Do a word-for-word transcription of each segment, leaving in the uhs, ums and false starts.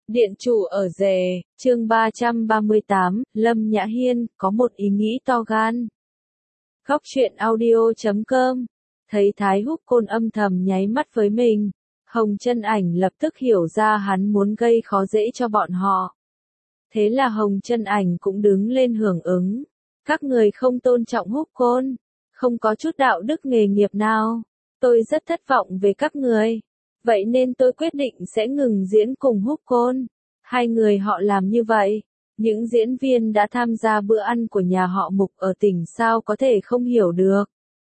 Điện chủ ở rể, chương ba trăm ba mươi tám, Lâm Nhã Hiên, có một ý nghĩ to gan. Góc truyện audio chấm com, thấy Thái Húc Côn âm thầm nháy mắt với mình, Hồng Chân Ảnh lập tức hiểu ra hắn muốn gây khó dễ cho bọn họ. Thế là Hồng Chân Ảnh cũng đứng lên hưởng ứng. Các người không tôn trọng Húc Côn, không có chút đạo đức nghề nghiệp nào. Tôi rất thất vọng về các người. Vậy nên tôi quyết định sẽ ngừng diễn cùng Húc Côn. Hai người họ làm như vậy. Những diễn viên đã tham gia bữa ăn của nhà họ Mục ở tỉnh sao có thể không hiểu được.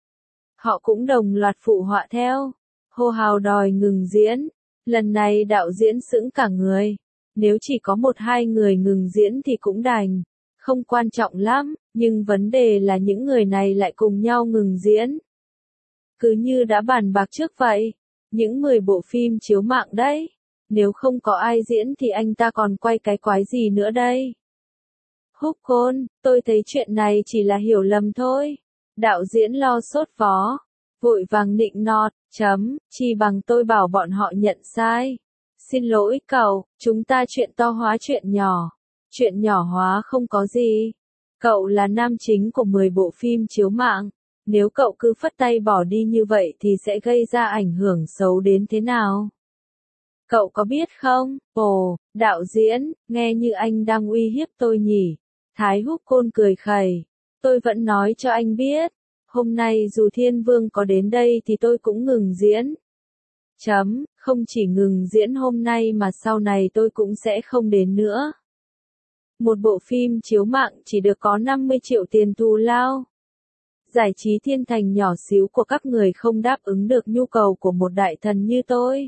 Họ cũng đồng loạt phụ họa theo. Hô hào đòi ngừng diễn. Lần này đạo diễn sững cả người. Nếu chỉ có một hai người ngừng diễn thì cũng đành. Không quan trọng lắm, nhưng vấn đề là những người này lại cùng nhau ngừng diễn. Cứ như đã bàn bạc trước vậy. Những mười bộ phim chiếu mạng đấy. Nếu không có ai diễn thì anh ta còn quay cái quái gì nữa đây? Húc Côn, tôi thấy chuyện này chỉ là hiểu lầm thôi. Đạo diễn lo sốt vó. Vội vàng nịnh nọt, chấm, chỉ bằng tôi bảo bọn họ nhận sai. Xin lỗi cậu, chúng ta chuyện to hóa chuyện nhỏ. Chuyện nhỏ hóa không có gì. Cậu là nam chính của mười bộ phim chiếu mạng. Nếu cậu cứ phất tay bỏ đi như vậy thì sẽ gây ra ảnh hưởng xấu đến thế nào? Cậu có biết không? Ồ, đạo diễn, nghe như anh đang uy hiếp tôi nhỉ? Thái Húc Côn cười khẩy. Tôi vẫn nói cho anh biết. Hôm nay dù Thiên Vương có đến đây thì tôi cũng ngừng diễn. Chấm, không chỉ ngừng diễn hôm nay mà sau này tôi cũng sẽ không đến nữa. Một bộ phim chiếu mạng chỉ được có năm mươi triệu tiền thù lao. Giải trí thiên thành nhỏ xíu của các người không đáp ứng được nhu cầu của một đại thần như tôi.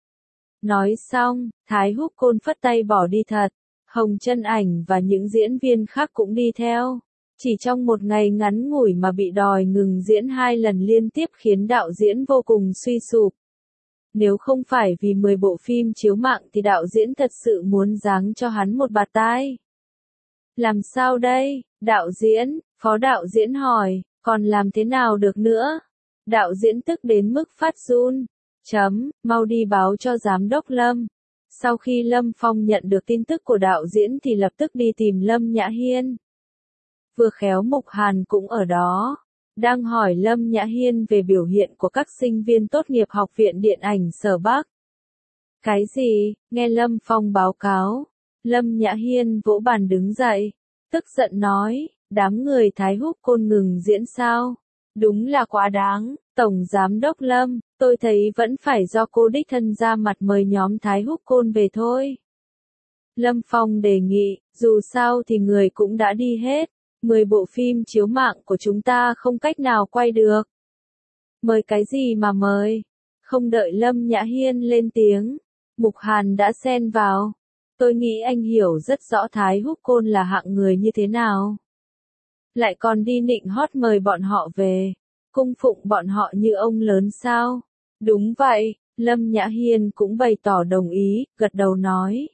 Nói xong, Thái Húc Côn phất tay bỏ đi thật. Hồng Chân Ảnh và những diễn viên khác cũng đi theo. Chỉ trong một ngày ngắn ngủi mà bị đòi ngừng diễn hai lần liên tiếp khiến đạo diễn vô cùng suy sụp. Nếu không phải vì mười bộ phim chiếu mạng thì đạo diễn thật sự muốn giáng cho hắn một bạt tai. Làm sao đây, đạo diễn? Phó đạo diễn hỏi. Còn làm thế nào được nữa? Đạo diễn tức đến mức phát run. Chấm, mau đi báo cho giám đốc Lâm. Sau khi Lâm Phong nhận được tin tức của đạo diễn thì lập tức đi tìm Lâm Nhã Hiên. Vừa khéo Mục Hàn cũng ở đó. Đang hỏi Lâm Nhã Hiên về biểu hiện của các sinh viên tốt nghiệp Học viện Điện ảnh Sở Bắc. Cái gì? Nghe Lâm Phong báo cáo. Lâm Nhã Hiên vỗ bàn đứng dậy. Tức giận nói. Đám người Thái Húc Côn ngừng diễn sao? Đúng là quá đáng. Tổng Giám đốc Lâm, tôi thấy vẫn phải do cô đích thân ra mặt mời nhóm Thái Húc Côn về thôi. Lâm Phong đề nghị, dù sao thì người cũng đã đi hết. mười bộ phim chiếu mạng của chúng ta không cách nào quay được. Mời cái gì mà mời? Không đợi Lâm Nhã Hiên lên tiếng. Mục Hàn đã xen vào. Tôi nghĩ anh hiểu rất rõ Thái Húc Côn là hạng người như thế nào. Lại còn đi nịnh hót mời bọn họ về, cung phụng bọn họ như ông lớn sao? Đúng vậy, Lâm Nhã Hiên cũng bày tỏ đồng ý, gật đầu nói.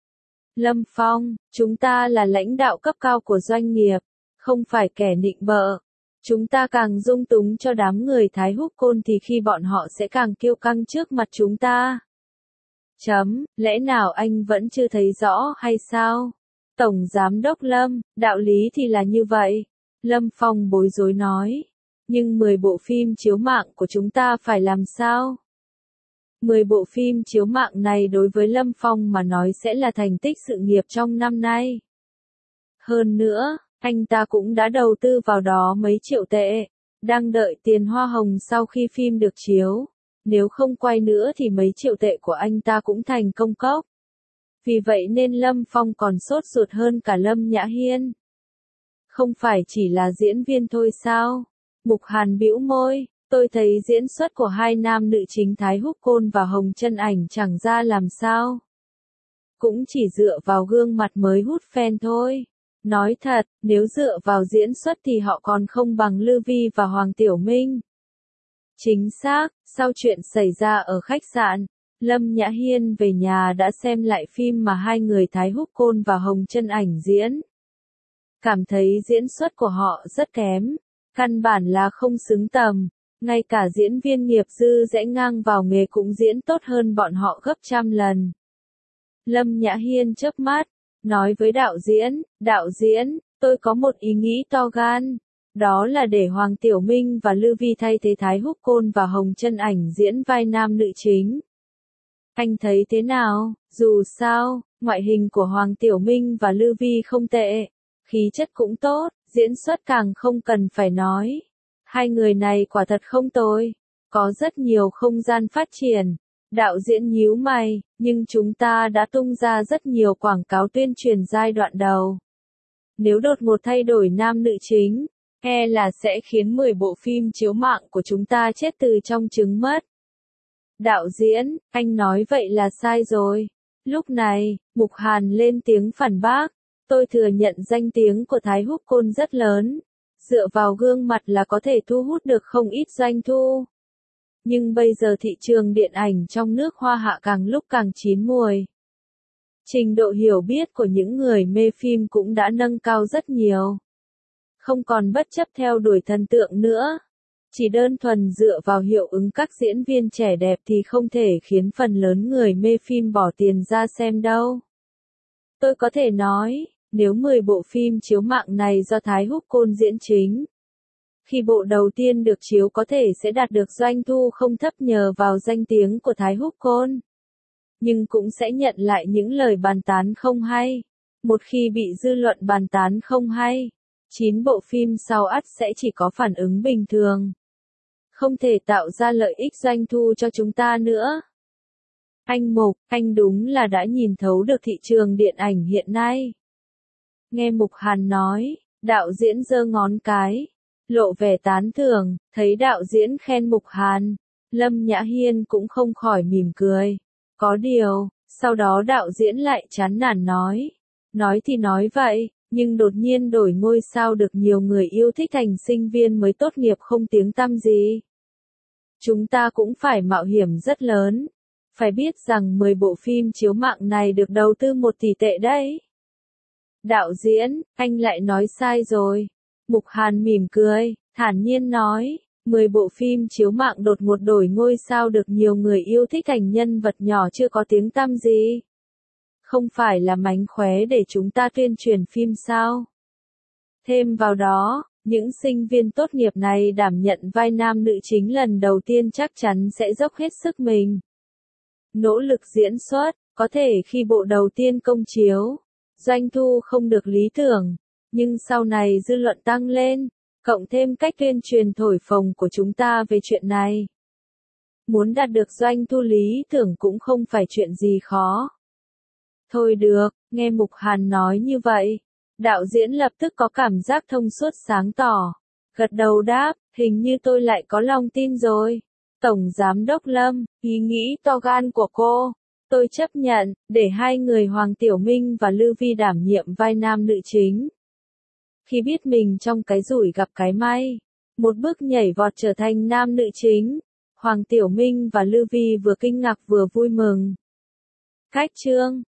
Lâm Phong, chúng ta là lãnh đạo cấp cao của doanh nghiệp, không phải kẻ nịnh bợ. Chúng ta càng dung túng cho đám người Thái Húc Côn thì khi bọn họ sẽ càng kiêu căng trước mặt chúng ta. Chấm, lẽ nào anh vẫn chưa thấy rõ hay sao? Tổng Giám đốc Lâm, đạo lý thì là như vậy. Lâm Phong bối rối nói. Nhưng mười bộ phim chiếu mạng của chúng ta phải làm sao? mười bộ phim chiếu mạng này đối với Lâm Phong mà nói sẽ là thành tích sự nghiệp trong năm nay. Hơn nữa, anh ta cũng đã đầu tư vào đó mấy triệu tệ. Đang đợi tiền hoa hồng sau khi phim được chiếu. Nếu không quay nữa thì mấy triệu tệ của anh ta cũng thành công cốc. Vì vậy nên Lâm Phong còn sốt ruột hơn cả Lâm Nhã Hiên. Không phải chỉ là diễn viên thôi sao? Mục Hàn bĩu môi, tôi thấy diễn xuất của hai nam nữ chính Thái Húc Côn và Hồng Chân Ảnh chẳng ra làm sao. Cũng chỉ dựa vào gương mặt mới hút fan thôi. Nói thật, nếu dựa vào diễn xuất thì họ còn không bằng Lư Vi và Hoàng Tiểu Minh. Chính xác, sau chuyện xảy ra ở khách sạn, Lâm Nhã Hiên về nhà đã xem lại phim mà hai người Thái Húc Côn và Hồng Chân Ảnh diễn. Cảm thấy diễn xuất của họ rất kém, căn bản là không xứng tầm, ngay cả diễn viên nghiệp dư rẽ ngang vào nghề cũng diễn tốt hơn bọn họ gấp trăm lần. Lâm Nhã Hiên chớp mắt, nói với đạo diễn, đạo diễn, tôi có một ý nghĩ to gan. Đó là để Hoàng Tiểu Minh và Lưu Vi thay thế Thái Húc Côn và Hồng Chân Ảnh diễn vai nam nữ chính. Anh thấy thế nào? Dù sao, ngoại hình của Hoàng Tiểu Minh và Lưu Vi không tệ, khí chất cũng tốt, diễn xuất càng không cần phải nói. Hai người này quả thật không tồi, có rất nhiều không gian phát triển. Đạo diễn nhíu mày, nhưng chúng ta đã tung ra rất nhiều quảng cáo tuyên truyền giai đoạn đầu. Nếu đột ngột thay đổi nam nữ chính, e là sẽ khiến mười bộ phim chiếu mạng của chúng ta chết từ trong trứng mất. Đạo diễn, anh nói vậy là sai rồi. Lúc này, Mục Hàn lên tiếng phản bác. Tôi thừa nhận danh tiếng của Thái Húc Côn rất lớn. Dựa vào gương mặt là có thể thu hút được không ít doanh thu. Nhưng bây giờ thị trường điện ảnh trong nước Hoa Hạ càng lúc càng chín muồi. Trình độ hiểu biết của những người mê phim cũng đã nâng cao rất nhiều. Không còn bất chấp theo đuổi thần tượng nữa. Chỉ đơn thuần dựa vào hiệu ứng các diễn viên trẻ đẹp thì không thể khiến phần lớn người mê phim bỏ tiền ra xem đâu. Tôi có thể nói, nếu mười bộ phim chiếu mạng này do Thái Húc Côn diễn chính, khi bộ đầu tiên được chiếu có thể sẽ đạt được doanh thu không thấp nhờ vào danh tiếng của Thái Húc Côn. Nhưng cũng sẽ nhận lại những lời bàn tán không hay. Một khi bị dư luận bàn tán không hay, chín bộ phim sau ắt sẽ chỉ có phản ứng bình thường. Không thể tạo ra lợi ích doanh thu cho chúng ta nữa. Anh Mục, anh đúng là đã nhìn thấu được thị trường điện ảnh hiện nay. Nghe Mục Hàn nói, đạo diễn giơ ngón cái, lộ vẻ tán thưởng, thấy đạo diễn khen Mục Hàn, Lâm Nhã Hiên cũng không khỏi mỉm cười. Có điều, sau đó đạo diễn lại chán nản nói, nói thì nói vậy, nhưng đột nhiên đổi ngôi sao được nhiều người yêu thích thành sinh viên mới tốt nghiệp không tiếng tăm gì. Chúng ta cũng phải mạo hiểm rất lớn. Phải biết rằng mười bộ phim chiếu mạng này được đầu tư một tỷ tệ đấy. Đạo diễn, anh lại nói sai rồi. Mục Hàn mỉm cười, thản nhiên nói, mười bộ phim chiếu mạng đột ngột đổi ngôi sao được nhiều người yêu thích thành nhân vật nhỏ chưa có tiếng tăm gì. Không phải là mánh khóe để chúng ta tuyên truyền phim sao? Thêm vào đó, những sinh viên tốt nghiệp này đảm nhận vai nam nữ chính lần đầu tiên chắc chắn sẽ dốc hết sức mình. Nỗ lực diễn xuất, có thể khi bộ đầu tiên công chiếu, doanh thu không được lý tưởng, nhưng sau này dư luận tăng lên, cộng thêm cách tuyên truyền thổi phồng của chúng ta về chuyện này. Muốn đạt được doanh thu lý tưởng cũng không phải chuyện gì khó. Thôi được, nghe Mục Hàn nói như vậy, đạo diễn lập tức có cảm giác thông suốt sáng tỏ, gật đầu đáp, hình như tôi lại có lòng tin rồi. Tổng Giám đốc Lâm, ý nghĩ to gan của cô, tôi chấp nhận, để hai người Hoàng Tiểu Minh và Lưu Vi đảm nhiệm vai nam nữ chính. Khi biết mình trong cái rủi gặp cái may, một bước nhảy vọt trở thành nam nữ chính, Hoàng Tiểu Minh và Lưu Vi vừa kinh ngạc vừa vui mừng. Cách chương